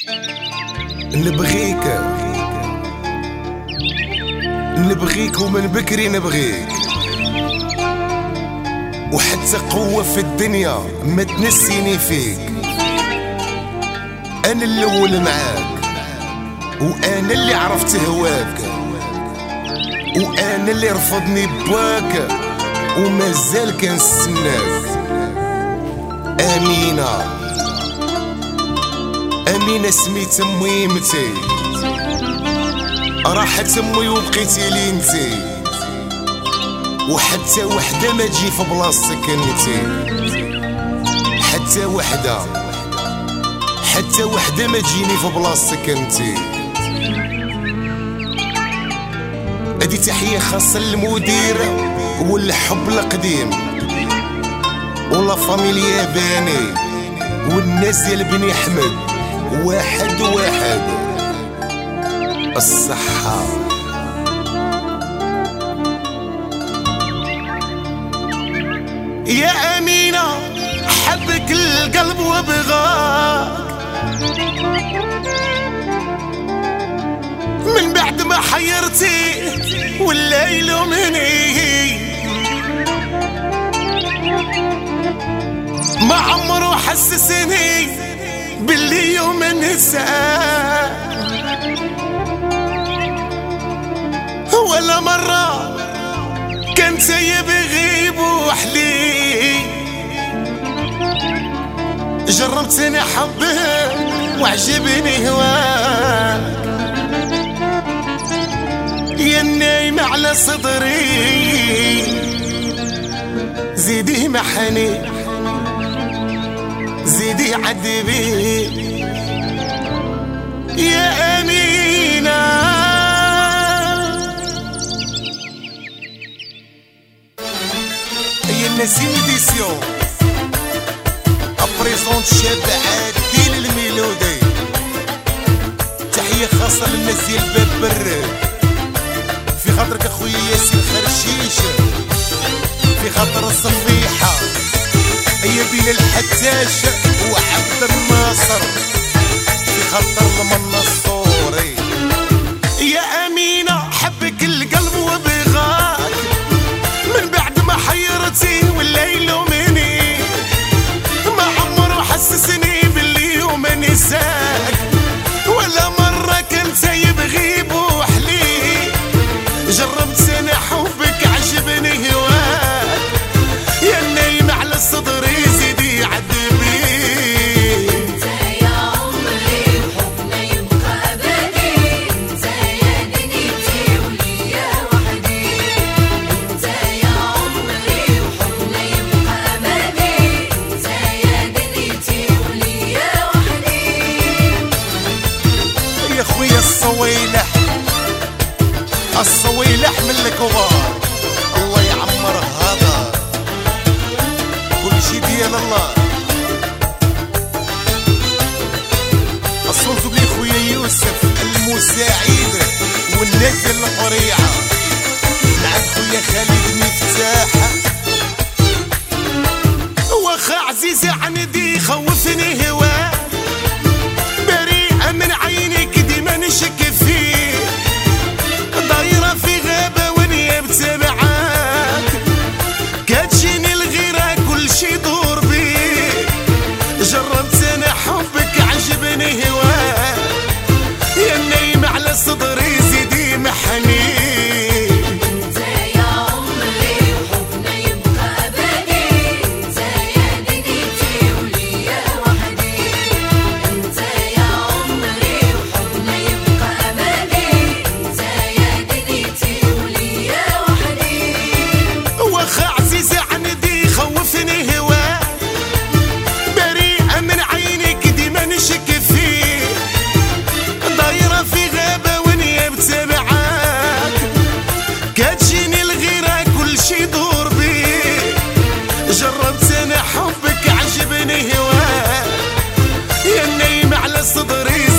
نبغيك ومن بكري نبغيك، وحتى قوة في الدنيا ما تنسيني فيك. أنا الأول معاك، وأنا اللي عرفت هواك، وأنا اللي رفضني بواك ومازال كنستناك. أمينة سميت أمي متي، راحت أمي وبقيتي لي انتي، وحتى وحدة ما تجي في بلاصتك انتي. حتى وحدة ما تجيني في بلاصتك انتي. هادي تحية خاصة للمديرة والحب القديم ولا فاميليا باني والناس ديال بني احمد. واحد الصحة. يا أمينة حبك القلب وبغاك، من بعد ما حيرتي والليل مني، ما عمره حسسني باللي يوم نساك، ولا مرة كان سايب يغيب وحلي. جربتني حبك وعجبني هواك، يا النايم على صدري زيدي محني، زيدي عذبي يا أمينة. نسيم ديسيون ابريزونت شاب عادي للميلودي. تحية خاصة للناس ديال باب براد، في خاطرك اخويا ياسين خرشيش، في خاطر الصفيحة هي بين الحتاش وعبد الناصر، في خاطر المنصوري. يا أمينة حبك القلب وبغاك، من بعد ما حيرتي والليل مني، ما عمره حسسني باللي يوم نساك، ولا مرة كان سايب غيب وحلي. جربت انا حبك عجبني هواك، يا النايم على صدري زيدي عذبي. انت يا عمري وحبنا يبقى ابدي، انت يا دنيتي وليا وحدي. انت يا عمري وحبنا يبقى ابدي، انت يا دنيتي وليا وحدي. يا خويا الصويلح من الكبار، الله يعمر هذا كل شي ديال الله. الصوت بلي خويا يوسف المساعد والناس ديال القريعة، معاك خويا خالد مفتاح. واخا عزيزي عندي خوفني هواك، بريئة من عينيك ديما نشك فيه، دايرة في غابة ونيابت معاك، كاتجيني الغيرة كل شي دور بيه. جربت انا حبك عجبني هواك، يا النايم على صدري زيدي محني. انت يا عمري وحبنا يبقى ابدي، انت يا دنيتي وليا وحدي. انت يا عمري وحبنا يبقى ابدي، انت يا دنيتي وليا وحدي. واخا عزيزي عندي خوفني هواك، بريئة من عينيك ديما نشك فيه، دايرة في غابة ونيابت معاك، كاتجيني الغيرة كل شي دور بيه. جربت انا حبك عجبني هواك، يا النايم على صدري